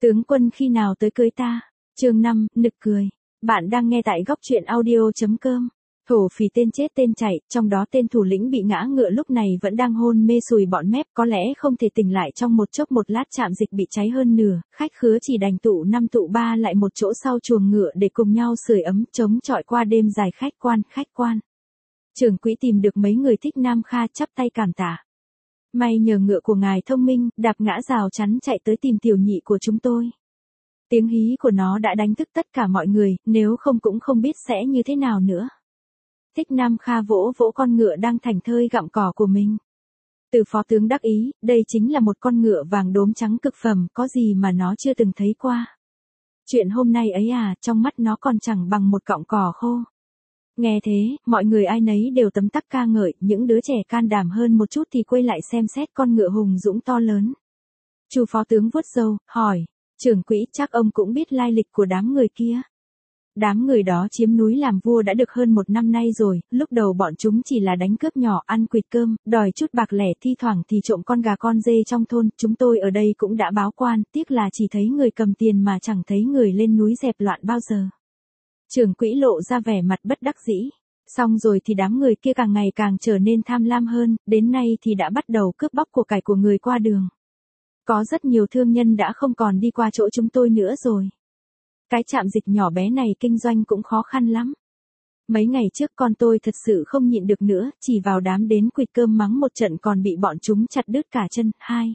Tướng quân khi nào tới cưới ta? Chương 5, nực cười. Bạn đang nghe tại góc truyện audio.com. Thổ phỉ tên chết tên chạy, trong đó tên thủ lĩnh bị ngã ngựa lúc này vẫn đang hôn mê sùi bọt mép, có lẽ không thể tỉnh lại trong một chốc một lát. Trạm dịch bị cháy hơn nửa, khách khứa chỉ đành tụ 5 tụ 3 lại một chỗ sau chuồng ngựa để cùng nhau sưởi ấm chống chọi qua đêm dài. Khách quan. Trưởng quỹ tìm được mấy người thích Nam Kha chắp tay cảm tạ. May nhờ ngựa của ngài thông minh, đạp ngã rào chắn chạy tới tìm tiểu nhị của chúng tôi. Tiếng hí của nó đã đánh thức tất cả mọi người, nếu không cũng không biết sẽ như thế nào nữa. Thích Nam Kha vỗ vỗ con ngựa đang thảnh thơi gặm cỏ của mình. Từ phó tướng đắc ý, đây chính là một con ngựa vàng đốm trắng cực phẩm, có gì mà nó chưa từng thấy qua. Chuyện hôm nay ấy à, trong mắt nó còn chẳng bằng một cọng cỏ khô. Nghe thế, mọi người ai nấy đều tấm tắc ca ngợi, những đứa trẻ can đảm hơn một chút thì quay lại xem xét con ngựa hùng dũng to lớn. Chu phó tướng vuốt râu, hỏi, trưởng quỹ chắc ông cũng biết lai lịch của đám người kia. Đám người đó chiếm núi làm vua đã được hơn 1 năm nay rồi, lúc đầu bọn chúng chỉ là đánh cướp nhỏ, ăn quỵt cơm, đòi chút bạc lẻ, thi thoảng thì trộm con gà con dê trong thôn, chúng tôi ở đây cũng đã báo quan, tiếc là chỉ thấy người cầm tiền mà chẳng thấy người lên núi dẹp loạn bao giờ. Trưởng quỹ lộ ra vẻ mặt bất đắc dĩ. Xong rồi thì đám người kia càng ngày càng trở nên tham lam hơn, đến nay thì đã bắt đầu cướp bóc của cải của người qua đường. Có rất nhiều thương nhân đã không còn đi qua chỗ chúng tôi nữa rồi. Cái trạm dịch nhỏ bé này kinh doanh cũng khó khăn lắm. Mấy ngày trước con tôi thật sự không nhịn được nữa, chỉ vào đám đến quỵt cơm mắng một trận còn bị bọn chúng chặt đứt cả chân.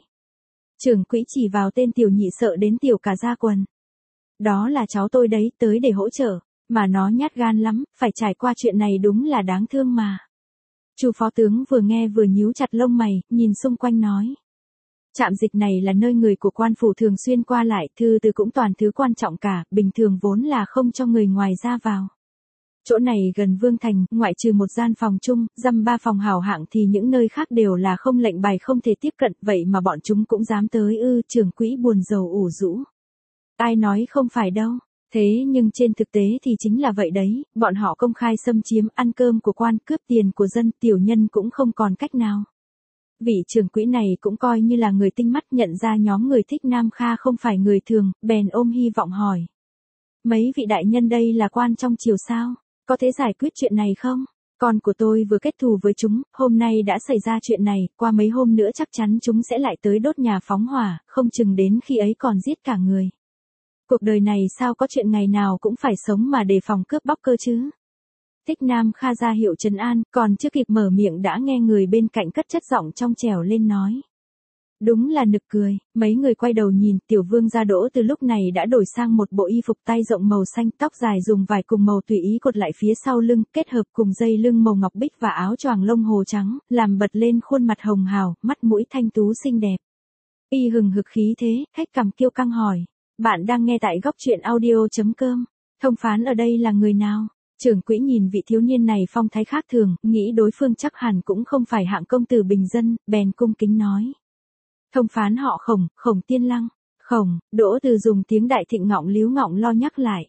Trưởng quỹ chỉ vào tên tiểu nhị sợ đến tiểu cả da quần. Đó là cháu tôi đấy, tới để hỗ trợ. Mà nó nhát gan lắm, phải trải qua chuyện này đúng là đáng thương mà. Chu phó tướng vừa nghe vừa nhíu chặt lông mày, nhìn xung quanh nói. Trạm dịch này là nơi người của quan phủ thường xuyên qua lại, thư từ cũng toàn thứ quan trọng cả, bình thường vốn là không cho người ngoài ra vào. Chỗ này gần Vương Thành, ngoại trừ một gian phòng chung, dăm 3 phòng hảo hạng thì những nơi khác đều là không lệnh bài không thể tiếp cận, vậy mà bọn chúng cũng dám tới ư? Trưởng quỹ buồn rầu ủ rũ. Ai nói không phải đâu. Thế nhưng trên thực tế thì chính là vậy đấy, bọn họ công khai xâm chiếm, ăn cơm của quan, cướp tiền của dân, tiểu nhân cũng không còn cách nào. Vị trưởng quỹ này cũng coi như là người tinh mắt, nhận ra nhóm người thích Nam Kha không phải người thường, bèn ôm hy vọng hỏi. Mấy vị đại nhân đây là quan trong triều sao, có thể giải quyết chuyện này không? Con của tôi vừa kết thù với chúng, hôm nay đã xảy ra chuyện này, qua mấy hôm nữa chắc chắn chúng sẽ lại tới đốt nhà phóng hỏa, không chừng đến khi ấy còn giết cả người. Cuộc đời này sao có chuyện ngày nào cũng phải sống mà đề phòng cướp bóc cơ chứ? Thích Nam Kha ra hiệu trấn an, còn chưa kịp mở miệng đã nghe người bên cạnh cất chất giọng trong trẻo lên nói. Đúng là nực cười, mấy người quay đầu nhìn, tiểu vương gia Đỗ từ lúc này đã đổi sang một bộ y phục tay rộng màu xanh, tóc dài dùng vải cùng màu tùy ý cột lại phía sau lưng, kết hợp cùng dây lưng màu ngọc bích và áo choàng lông hồ trắng, làm bật lên khuôn mặt hồng hào, mắt mũi thanh tú xinh đẹp. Y hừng hực khí thế, khách cằm kiêu căng hỏi. Bạn đang nghe tại góc truyện audio.com. Thông phán ở đây là người nào? Trưởng quỹ nhìn vị thiếu niên này phong thái khác thường, nghĩ đối phương chắc hẳn cũng không phải hạng công tử bình dân, bèn cung kính nói. Thông phán họ Khổng, Khổng Tiên Lăng. Khổng, Đỗ Từ dùng tiếng Đại Thịnh ngọng líu ngọng lo nhắc lại.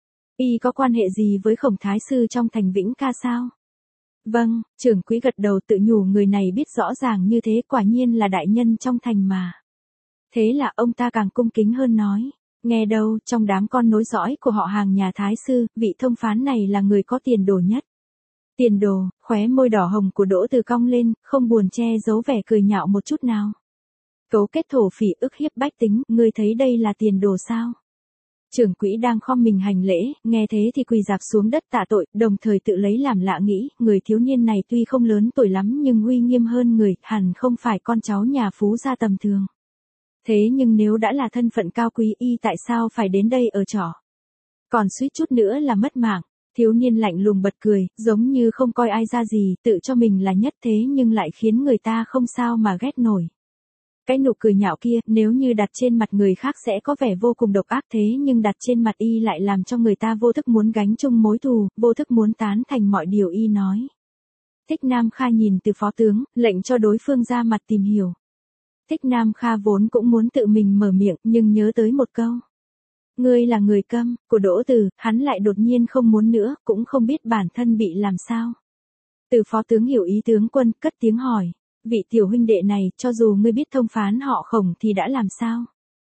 Y có quan hệ gì với Khổng Thái Sư trong thành Vĩnh Ca sao? Vâng, trưởng quỹ gật đầu tự nhủ người này biết rõ ràng như thế, quả nhiên là đại nhân trong thành mà. Thế là ông ta càng cung kính hơn nói. Nghe đâu, trong đám con nối dõi của họ hàng nhà Thái Sư, vị thông phán này là người có tiền đồ nhất. Tiền đồ, khóe môi đỏ hồng của Đỗ Từ cong lên, không buồn che giấu vẻ cười nhạo một chút nào. Cấu kết thổ phỉ ức hiếp bách tính, ngươi thấy đây là tiền đồ sao? Trưởng quỹ đang khom mình hành lễ, nghe thế thì quỳ rạp xuống đất tạ tội, đồng thời tự lấy làm lạ nghĩ, người thiếu niên này tuy không lớn tuổi lắm nhưng uy nghiêm hơn người, hẳn không phải con cháu nhà phú gia tầm thường. Thế nhưng nếu đã là thân phận cao quý y tại sao phải đến đây ở trọ? Còn suýt chút nữa là mất mạng. Thiếu niên lạnh lùng bật cười, giống như không coi ai ra gì, tự cho mình là nhất thế nhưng lại khiến người ta không sao mà ghét nổi. Cái nụ cười nhạo kia, nếu như đặt trên mặt người khác sẽ có vẻ vô cùng độc ác, thế nhưng đặt trên mặt y lại làm cho người ta vô thức muốn gánh chung mối thù, vô thức muốn tán thành mọi điều y nói. Thích Nam Kha nhìn từ phó tướng, lệnh cho đối phương ra mặt tìm hiểu. Thích Nam Kha vốn cũng muốn tự mình mở miệng, nhưng nhớ tới một câu. Ngươi là người câm, của Đỗ Từ, hắn lại đột nhiên không muốn nữa, cũng không biết bản thân bị làm sao. Từ phó tướng hiểu ý tướng quân, cất tiếng hỏi. Vị tiểu huynh đệ này, cho dù ngươi biết thông phán họ Khổng thì đã làm sao?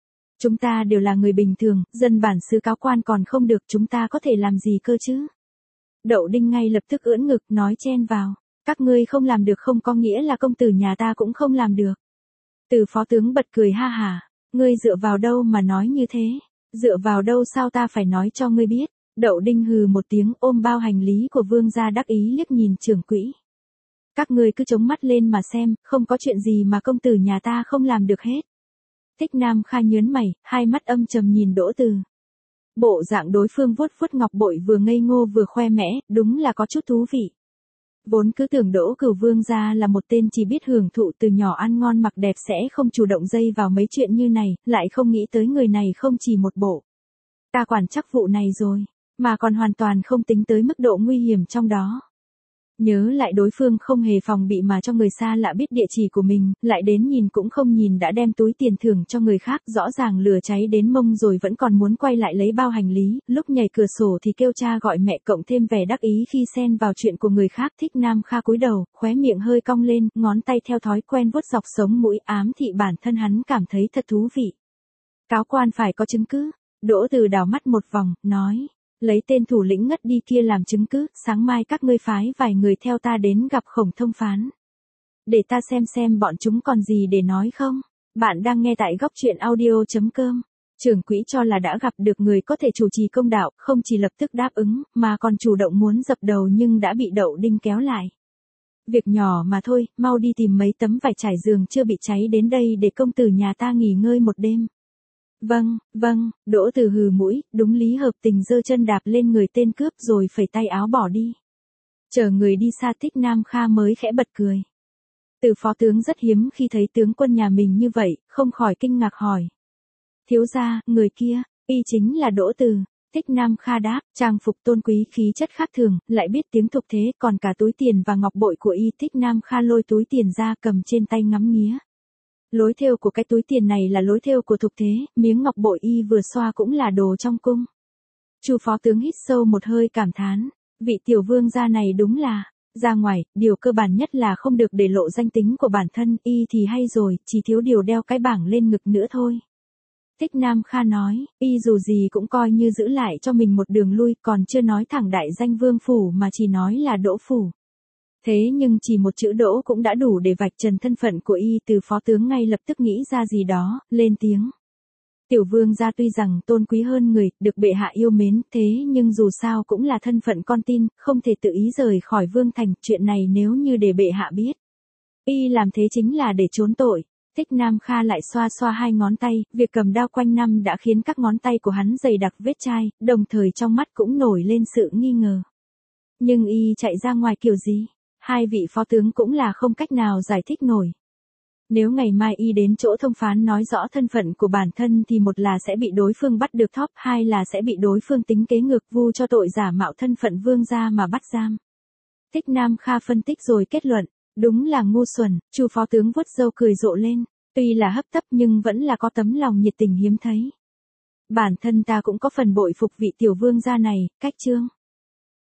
Chúng ta đều là người bình thường, dân bản xứ cáo quan còn không được, chúng ta có thể làm gì cơ chứ? Đậu Đinh ngay lập tức ưỡn ngực nói chen vào. Các ngươi không làm được không có nghĩa là công tử nhà ta cũng không làm được. Từ phó tướng bật cười ha hả. Ngươi dựa vào đâu mà nói như thế? Dựa vào đâu sao ta phải nói cho ngươi biết? Đậu Đinh hừ một tiếng ôm bao hành lý của vương gia đắc ý liếc nhìn trưởng quỹ. Các ngươi cứ chống mắt lên mà xem, không có chuyện gì mà công tử nhà ta không làm được hết. Thích Nam Kha nhớn mày, hai mắt âm trầm nhìn Đỗ Từ. Bộ dạng đối phương vuốt vuốt ngọc bội vừa ngây ngô vừa khoe mẽ, đúng là có chút thú vị. Vốn cứ tưởng Đỗ Cửu vương gia là một tên chỉ biết hưởng thụ từ nhỏ ăn ngon mặc đẹp sẽ không chủ động dây vào mấy chuyện như này, lại không nghĩ tới người này không chỉ một bộ. Ta quản chắc vụ này rồi, mà còn hoàn toàn không tính tới mức độ nguy hiểm trong đó. Nhớ lại đối phương không hề phòng bị mà cho người xa lạ biết địa chỉ của mình, lại đến nhìn cũng không nhìn đã đem túi tiền thưởng cho người khác, rõ ràng lửa cháy đến mông rồi vẫn còn muốn quay lại lấy bao hành lý, lúc nhảy cửa sổ thì kêu cha gọi mẹ cộng thêm vẻ đắc ý khi xen vào chuyện của người khác. Thích Nam Kha cúi đầu, khóe miệng hơi cong lên, ngón tay theo thói quen vuốt dọc sống mũi ám thị bản thân hắn cảm thấy thật thú vị. Cáo quan phải có chứng cứ. Đỗ Từ đảo mắt một vòng, nói. Lấy tên thủ lĩnh ngất đi kia làm chứng cứ, sáng mai các ngươi phái vài người theo ta đến gặp Khổng thông phán. Để ta xem bọn chúng còn gì để nói không. Bạn đang nghe tại góc truyện audio.com. Trưởng quỹ cho là đã gặp được người có thể chủ trì công đạo, không chỉ lập tức đáp ứng, mà còn chủ động muốn dập đầu nhưng đã bị Đậu Đinh kéo lại. Việc nhỏ mà thôi, mau đi tìm mấy tấm vải trải giường chưa bị cháy đến đây để công tử nhà ta nghỉ ngơi một đêm. Vâng, Đỗ Từ hừ mũi, đúng lý hợp tình giơ chân đạp lên người tên cướp rồi phẩy tay áo bỏ đi. Chờ người đi xa Thích Nam Kha mới khẽ bật cười. Từ phó tướng rất hiếm khi thấy tướng quân nhà mình như vậy, không khỏi kinh ngạc hỏi. Thiếu gia, người kia, y chính là Đỗ Từ. Thích Nam Kha đáp, trang phục tôn quý khí chất khác thường, lại biết tiếng thục thế, còn cả túi tiền và ngọc bội của y. Thích Nam Kha lôi túi tiền ra cầm trên tay ngắm nghía. Lối thêu của cái túi tiền này là lối thêu của thục thế, miếng ngọc bội y vừa xoa cũng là đồ trong cung. Chu phó tướng hít sâu một hơi cảm thán, vị tiểu vương gia này đúng là, ra ngoài, điều cơ bản nhất là không được để lộ danh tính của bản thân, y thì hay rồi, chỉ thiếu điều đeo cái bảng lên ngực nữa thôi. Thích Nam Kha nói, y dù gì cũng coi như giữ lại cho mình một đường lui, còn chưa nói thẳng đại danh vương phủ mà chỉ nói là Đỗ phủ. Thế nhưng chỉ một chữ Đỗ cũng đã đủ để vạch trần thân phận của y. Từ phó tướng ngay lập tức nghĩ ra gì đó, lên tiếng. Tiểu vương gia tuy rằng tôn quý hơn người, được bệ hạ yêu mến, thế nhưng dù sao cũng là thân phận con tin, không thể tự ý rời khỏi vương thành, chuyện này nếu như để bệ hạ biết. Y làm thế chính là để trốn tội. Thích Nam Kha lại xoa xoa hai ngón tay, việc cầm đao quanh năm đã khiến các ngón tay của hắn dày đặc vết chai, đồng thời trong mắt cũng nổi lên sự nghi ngờ. Nhưng y chạy ra ngoài kiểu gì? Hai vị phó tướng cũng là không cách nào giải thích nổi. Nếu ngày mai y đến chỗ thông phán nói rõ thân phận của bản thân thì một là sẽ bị đối phương bắt được thóp, hai là sẽ bị đối phương tính kế ngược vu cho tội giả mạo thân phận vương gia mà bắt giam. Thích Nam Kha phân tích rồi kết luận, đúng là ngu xuẩn. Chu phó tướng vuốt râu cười rộ lên, tuy là hấp tấp nhưng vẫn là có tấm lòng nhiệt tình hiếm thấy. Bản thân ta cũng có phần bội phục vị tiểu vương gia này. Cách chương